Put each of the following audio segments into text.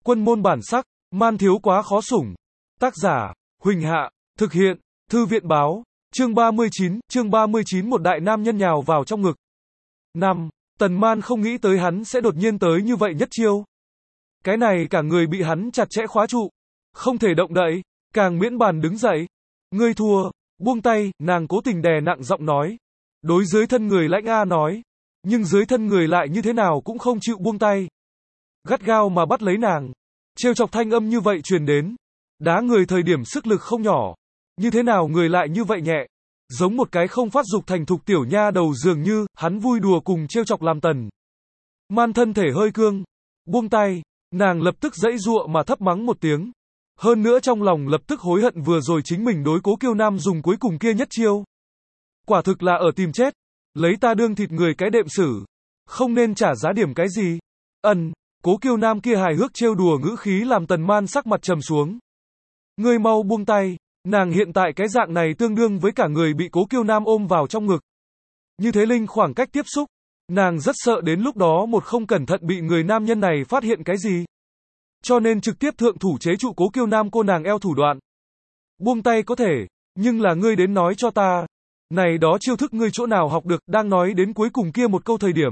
Quân môn bản sắc, man thiếu quá khó sủng. Tác giả, Huỳnh Hạ, thực hiện, Thư viện báo, chương 39, một đại nam nhân nhào vào trong ngực. 5. Tần Man không nghĩ tới hắn sẽ đột nhiên tới như vậy nhất chiêu. Cái này cả người bị hắn chặt chẽ khóa trụ. Không thể động đậy, càng miễn bàn đứng dậy. Ngươi thua, buông tay, nàng cố tình đè nặng giọng nói. Đối dưới thân người lãnh A nói. Nhưng dưới thân người lại như thế nào cũng không chịu buông tay. Gắt gao mà bắt lấy nàng. Trêu chọc thanh âm như vậy truyền đến. Đá người thời điểm sức lực không nhỏ. Như thế nào người lại như vậy nhẹ. Giống một cái không phát dục thành thục tiểu nha đầu dường như, hắn vui đùa cùng trêu chọc làm Tần Man thân thể hơi cương. Buông tay, nàng lập tức giãy giụa mà thấp mắng một tiếng. Hơn nữa trong lòng lập tức hối hận vừa rồi chính mình đối Cố Kiêu Nam dùng cuối cùng kia nhất chiêu. Quả thực là ở tìm chết. Lấy ta đương thịt người cái đệm sử. Không nên trả giá điểm cái gì. Cố Kiêu Nam kia hài hước trêu đùa ngữ khí làm Tần Man sắc mặt trầm xuống. Ngươi mau buông tay. Nàng hiện tại cái dạng này tương đương với cả người bị Cố Kiêu Nam ôm vào trong ngực. Như thế linh khoảng cách tiếp xúc. Nàng rất sợ đến lúc đó một không cẩn thận bị người nam nhân này phát hiện cái gì. Cho nên trực tiếp thượng thủ chế trụ Cố Kiêu Nam cô nàng eo thủ đoạn. Buông tay có thể, nhưng là ngươi đến nói cho ta. Này đó chiêu thức ngươi chỗ nào học được, đang nói đến cuối cùng kia một câu thời điểm.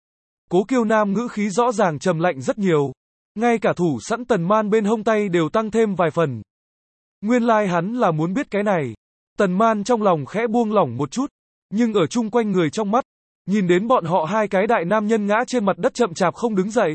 Cố Kiêu Nam ngữ khí rõ ràng trầm lạnh rất nhiều. Ngay cả thủ sẵn Tần Man bên hông tay đều tăng thêm vài phần. Nguyên lai hắn là muốn biết cái này. Tần Man trong lòng khẽ buông lỏng một chút. Nhưng ở chung quanh người trong mắt. Nhìn đến bọn họ hai cái đại nam nhân ngã trên mặt đất chậm chạp không đứng dậy.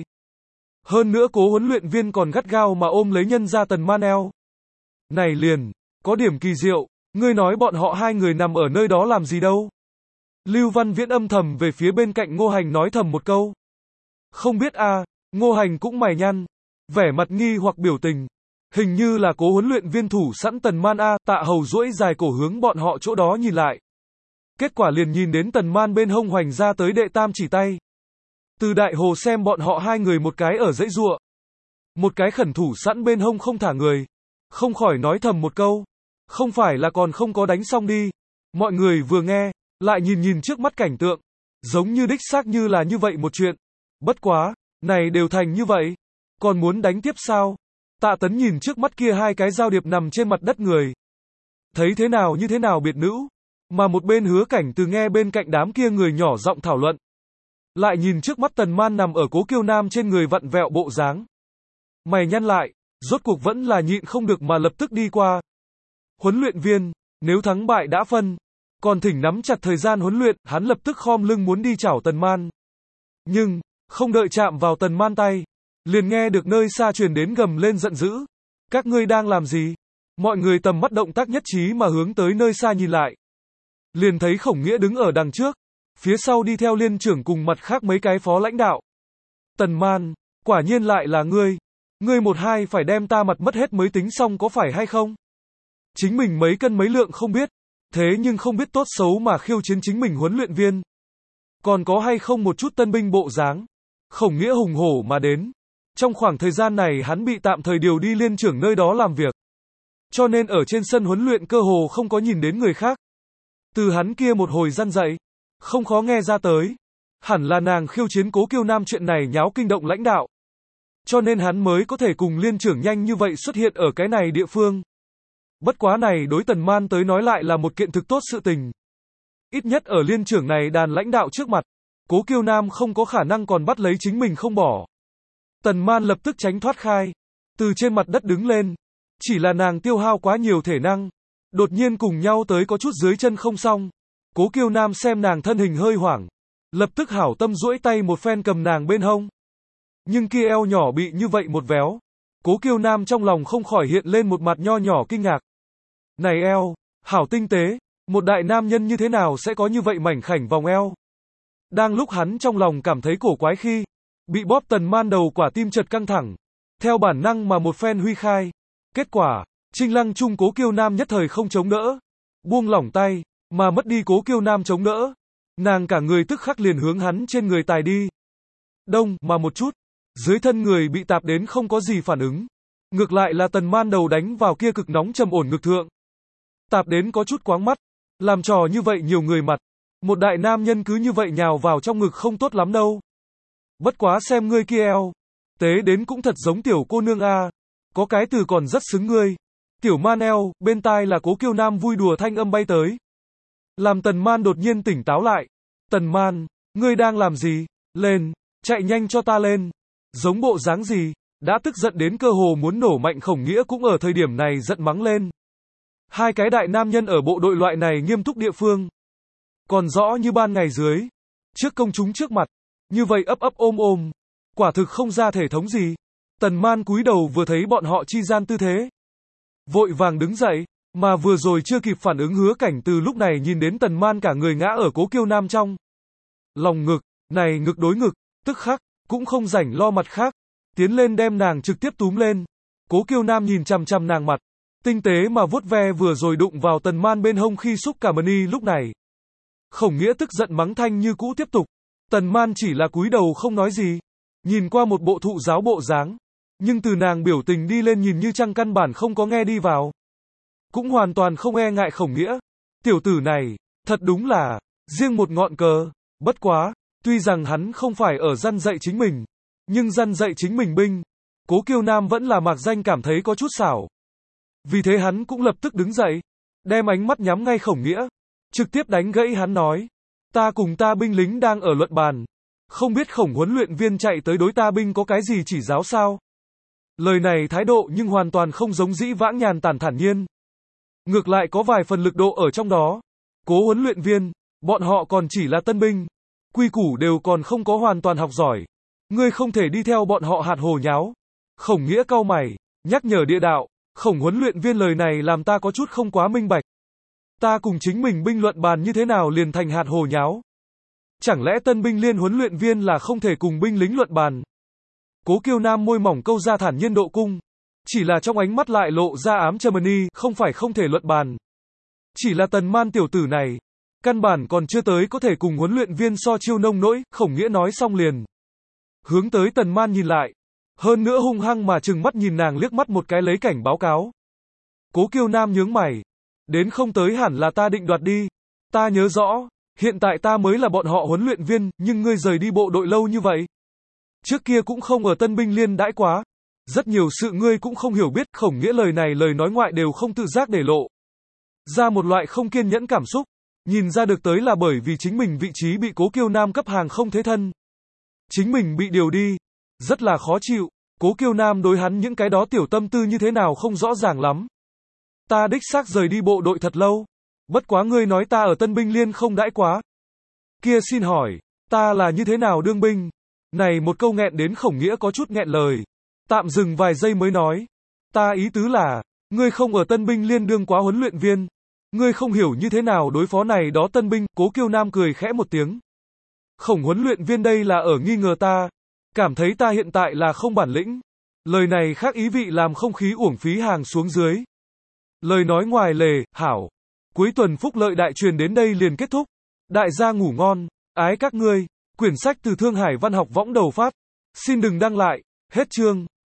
Hơn nữa Cố huấn luyện viên còn gắt gao mà ôm lấy nhân ra Tần Man eo. Này liền, có điểm kỳ diệu. Ngươi nói bọn họ hai người nằm ở nơi đó làm gì đâu. Lưu Văn Viễn âm thầm về phía bên cạnh Ngô Hành nói thầm một câu. Không biết a. Ngô Hành cũng mày nhăn. Vẻ mặt nghi hoặc biểu tình. Hình như là Cố huấn luyện viên thủ sẵn Tần Man a. Tạ Hầu duỗi dài cổ hướng bọn họ chỗ đó nhìn lại. Kết quả liền nhìn đến Tần Man bên hông hoành ra tới đệ tam chỉ tay. Từ đại hồ xem bọn họ hai người một cái ở dãy giụa. Một cái khẩn thủ sẵn bên hông không thả người. Không khỏi nói thầm một câu. Không phải là còn không có đánh xong đi. Mọi người vừa nghe, lại nhìn trước mắt cảnh tượng. Giống như đích xác như là như vậy một chuyện. Bất quá, này đều thành như vậy. Còn muốn đánh tiếp sao? Tạ Tấn nhìn trước mắt kia hai cái giao điệp nằm trên mặt đất người. Thấy thế nào như thế nào biệt nữ. Mà một bên Hứa Cảnh Từ nghe bên cạnh đám kia người nhỏ giọng thảo luận. Lại nhìn trước mắt Tần Man nằm ở Cố Kiêu Nam trên người vặn vẹo bộ dáng. Mày nhăn lại, rốt cuộc vẫn là nhịn không được mà lập tức đi qua. Huấn luyện viên, nếu thắng bại đã phân, còn thỉnh nắm chặt thời gian huấn luyện, hắn lập tức khom lưng muốn đi chảo Tần Man. Nhưng, không đợi chạm vào Tần Man tay, liền nghe được nơi xa truyền đến gầm lên giận dữ. Các ngươi đang làm gì? Mọi người tầm mắt động tác nhất trí mà hướng tới nơi xa nhìn lại. Liền thấy Khổng Nghĩa đứng ở đằng trước, phía sau đi theo liên trưởng cùng mặt khác mấy cái phó lãnh đạo. Tần Man, quả nhiên lại là ngươi. Ngươi một hai phải đem ta mặt mất hết mới tính xong có phải hay không? Chính mình mấy cân mấy lượng không biết, thế nhưng không biết tốt xấu mà khiêu chiến chính mình huấn luyện viên. Còn có hay không một chút tân binh bộ dáng. Khổng Nghĩa hùng hổ mà đến. Trong khoảng thời gian này hắn bị tạm thời điều đi liên trưởng nơi đó làm việc. Cho nên ở trên sân huấn luyện cơ hồ không có nhìn đến người khác. Từ hắn kia một hồi răn dậy, không khó nghe ra tới. Hẳn là nàng khiêu chiến Cố Kiêu Nam chuyện này nháo kinh động lãnh đạo. Cho nên hắn mới có thể cùng liên trưởng nhanh như vậy xuất hiện ở cái này địa phương. Bất quá này đối Tần Man tới nói lại là một kiện thực tốt sự tình. Ít nhất ở liên trưởng này đàn lãnh đạo trước mặt, Cố Kiêu Nam không có khả năng còn bắt lấy chính mình không bỏ. Tần Man lập tức tránh thoát khai, từ trên mặt đất đứng lên. Chỉ là nàng tiêu hao quá nhiều thể năng, đột nhiên cùng nhau tới có chút dưới chân không xong. Cố Kiêu Nam xem nàng thân hình hơi hoảng, lập tức hảo tâm duỗi tay một phen cầm nàng bên hông. Nhưng kia eo nhỏ bị như vậy một véo, Cố Kiêu Nam trong lòng không khỏi hiện lên một mặt nho nhỏ kinh ngạc. Này eo, hảo tinh tế, một đại nam nhân như thế nào sẽ có như vậy mảnh khảnh vòng eo. Đang lúc hắn trong lòng cảm thấy cổ quái khi, bị bóp Tần Man đầu quả tim chợt căng thẳng, theo bản năng mà một phen huy khai. Kết quả, Trinh Lăng chung Cố Kiêu Nam nhất thời không chống đỡ, buông lỏng tay, mà mất đi Cố Kiêu Nam chống đỡ. Nàng cả người tức khắc liền hướng hắn trên người tài đi. Đông, mà một chút, dưới thân người bị tạp đến không có gì phản ứng. Ngược lại là Tần Man đầu đánh vào kia cực nóng trầm ổn ngực thượng. Tạp đến có chút quáng mắt, làm trò như vậy nhiều người mặt. Một đại nam nhân cứ như vậy nhào vào trong ngực không tốt lắm đâu. Bất quá xem ngươi kia eo. Tế đến cũng thật giống tiểu cô nương a. Có cái từ còn rất xứng ngươi. Tiểu man eo, bên tai là Cố Kiêu Nam vui đùa thanh âm bay tới. Làm Tần Man đột nhiên tỉnh táo lại. Tần Man, ngươi đang làm gì? Lên, chạy nhanh cho ta lên. Giống bộ dáng gì? Đã tức giận đến cơ hồ muốn nổ mạnh Khổng Nghĩa cũng ở thời điểm này giận mắng lên. Hai cái đại nam nhân ở bộ đội loại này nghiêm túc địa phương. Còn rõ như ban ngày dưới. Trước công chúng trước mặt. Như vậy ấp ấp ôm ôm. Quả thực không ra thể thống gì. Tần Man cúi đầu vừa thấy bọn họ chi gian tư thế. Vội vàng đứng dậy. Mà vừa rồi chưa kịp phản ứng Hứa Cảnh từ lúc này nhìn đến Tần Man cả người ngã ở Cố Kiêu Nam trong. Lòng ngực, này ngực đối ngực, tức khắc, cũng không rảnh lo mặt khác. Tiến lên đem nàng trực tiếp túm lên. Cố Kiêu Nam nhìn chằm chằm nàng mặt. Tinh tế mà vuốt ve vừa rồi đụng vào Tần Man bên hông khi xúc cả mani lúc này. Khổng Nghĩa tức giận mắng thanh như cũ tiếp tục. Tần Man chỉ là cúi đầu không nói gì. Nhìn qua một bộ thụ giáo bộ dáng. Nhưng từ nàng biểu tình đi lên nhìn như chăng căn bản không có nghe đi vào. Cũng hoàn toàn không e ngại Khổng Nghĩa. Tiểu tử này, thật đúng là, riêng một ngọn cờ. Bất quá, tuy rằng hắn không phải ở răn dạy chính mình. Nhưng răn dạy chính mình binh. Cố Kiêu Nam vẫn là mạc danh cảm thấy có chút xảo. Vì thế hắn cũng lập tức đứng dậy. Đem ánh mắt nhắm ngay Khổng Nghĩa. Trực tiếp đánh gãy hắn nói. Ta cùng ta binh lính đang ở luận bàn. Không biết Khổng huấn luyện viên chạy tới đối ta binh có cái gì chỉ giáo sao? Lời này thái độ nhưng hoàn toàn không giống dĩ vãng nhàn tản thản nhiên. Ngược lại có vài phần lực độ ở trong đó. Cố huấn luyện viên, bọn họ còn chỉ là tân binh. Quy củ đều còn không có hoàn toàn học giỏi. Ngươi không thể đi theo bọn họ hạt hồ nháo. Khổng Nghĩa cau mày, nhắc nhở địa đạo. Khổng huấn luyện viên lời này làm ta có chút không quá minh bạch. Ta cùng chính mình binh luận bàn như thế nào liền thành hạt hồ nháo? Chẳng lẽ tân binh liên huấn luyện viên là không thể cùng binh lính luận bàn? Cố Kiêu Nam môi mỏng câu ra thản nhiên độ cung. Chỉ là trong ánh mắt lại lộ ra ám châm không phải không thể luận bàn. Chỉ là Tần Man tiểu tử này. Căn bản còn chưa tới có thể cùng huấn luyện viên so chiêu nông nỗi, Khổng Nghĩa nói xong liền. Hướng tới Tần Man nhìn lại. Hơn nữa hung hăng mà trừng mắt nhìn nàng liếc mắt một cái lấy cảnh báo cáo. Cố Kiêu Nam nhướng mày. Đến không tới hẳn là ta định đoạt đi. Ta nhớ rõ, hiện tại ta mới là bọn họ huấn luyện viên, nhưng ngươi rời đi bộ đội lâu như vậy. Trước kia cũng không ở tân binh liên đãi quá. Rất nhiều sự ngươi cũng không hiểu biết, Khổng Nghĩa lời này lời nói ngoại đều không tự giác để lộ. Ra một loại không kiên nhẫn cảm xúc. Nhìn ra được tới là bởi vì chính mình vị trí bị Cố Kiêu Nam cấp hàng không thế thân. Chính mình bị điều đi. Rất là khó chịu. Cố Kiêu Nam đối hắn những cái đó tiểu tâm tư như thế nào không rõ ràng lắm. Ta đích xác rời đi bộ đội thật lâu. Bất quá ngươi nói ta ở tân binh liên không đãi quá. Kia xin hỏi, ta là như thế nào đương binh? Này một câu nghẹn đến Khổng Nghĩa có chút nghẹn lời. Tạm dừng vài giây mới nói. Ta ý tứ là, ngươi không ở tân binh liên đương quá huấn luyện viên. Ngươi không hiểu như thế nào đối phó này đó tân binh. Cố Kiêu Nam cười khẽ một tiếng. Khổng huấn luyện viên đây là ở nghi ngờ ta. Cảm thấy ta hiện tại là không bản lĩnh. Lời này khác ý vị làm không khí uổng phí hàng xuống dưới. Lời nói ngoài lề, hảo. Cuối tuần phúc lợi đại truyền đến đây liền kết thúc. Đại gia ngủ ngon, ái các ngươi. Quyển sách từ Thương Hải Văn học võng đầu phát. Xin đừng đăng lại. Hết chương.